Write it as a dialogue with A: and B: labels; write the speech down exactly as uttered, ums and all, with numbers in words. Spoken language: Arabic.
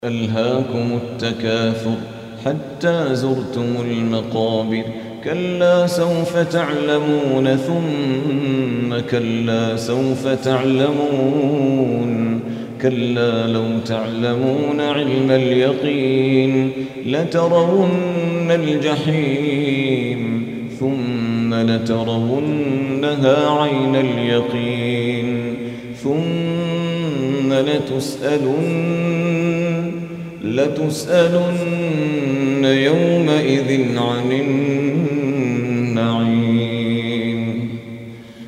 A: ألهاكم التكاثر حتى زرتم المقابر كلا سوف تعلمون ثم كلا سوف تعلمون كلا لو تعلمون علم اليقين لترون الجحيم ثم لترونها عين اليقين ثم لتسألن لتسألن يومئذ عن النعيم